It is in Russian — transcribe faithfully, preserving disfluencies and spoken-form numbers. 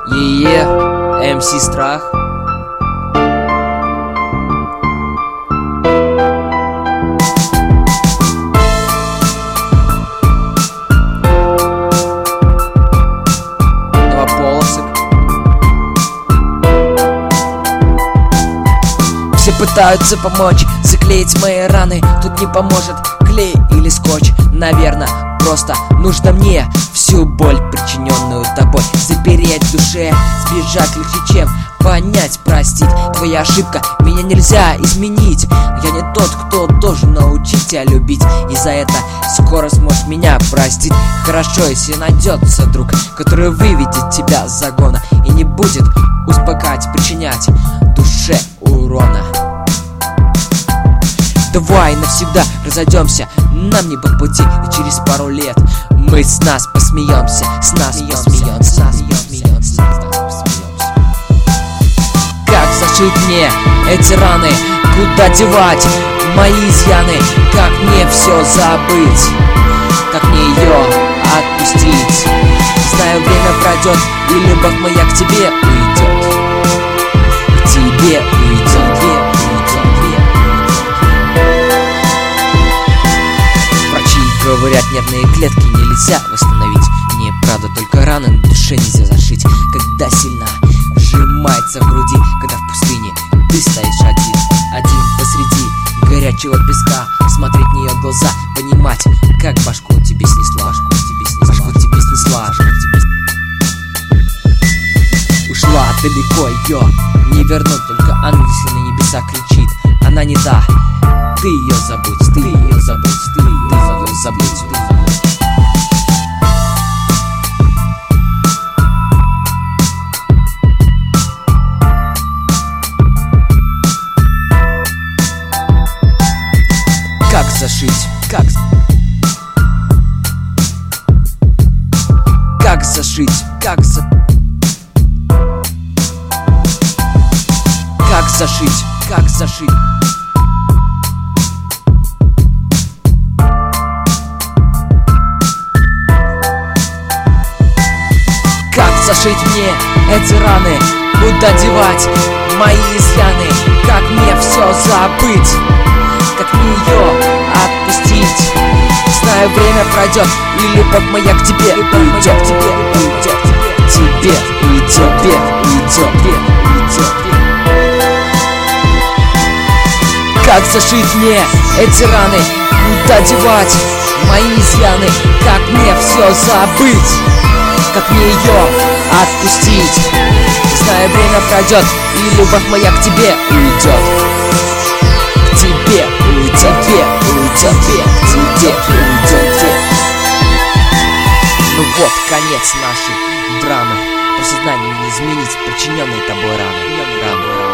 Е-е, эм си Страх. Два полосок. Все пытаются помочь заклеить мои раны. Тут не поможет клей или скотч. Наверное, просто нужно мне всю боль, причиненную тобой, запереть в душе. Сбежать легче, чем понять, простить. Твоя ошибка, меня нельзя изменить. Я не тот, кто должен научить тебя любить. И за это скоро сможешь меня простить. Хорошо, если найдется друг, который выведет тебя с загона и не будет успокаивать, причинять душе урона. Давай навсегда разойдемся, нам не по пути. И через пару лет мы с нас посмеемся, с нас посмеемся, с нас посмеемся. Как зашить мне эти раны? Куда девать мои изъяны? Как мне все забыть? Как мне ее отпустить? Знаю, время пройдет, и любовь моя к тебе уйдет. К тебе уйдет, уйдет. Говорят, нервные клетки нельзя восстановить. Мне правда только раны на душе нельзя зашить. Когда сильно сжимается в груди, когда в пустыне ты стоишь один, один посреди горячего песка. Смотреть в нее глаза, понимать, как башку тебе снесла, башку тебе снесла, башку тебе снесла, башку тебе снесла. Ушла далеко ее не вернуть, только ангел, если на небеса кричит. Она не та, ты ее забудь, ты ее забудь, ты ее забудь, забудь, забудь. Как зашить, как Как зашить, как за Как зашить, как зашить Как зашить мне эти раны? Куда девать мои изъяны? Как мне все забыть? Как мне ее отпустить? Знаю, время пройдет, и любовь моя к тебе уйдет, к тебе уйдет, к тебе уйдет, к тебе уйдет, уйдет. Как зашить мне эти раны? Куда девать мои изъяны? Как мне все забыть? Как мне ее отпустить? Знаю, время пройдет, и любовь моя к тебе уйдет. К тебе уйдет, к тебе уйдет, к тебе уйдет. Ну вот, конец нашей драмы. По сознанию не изменить причиненные тобой раны.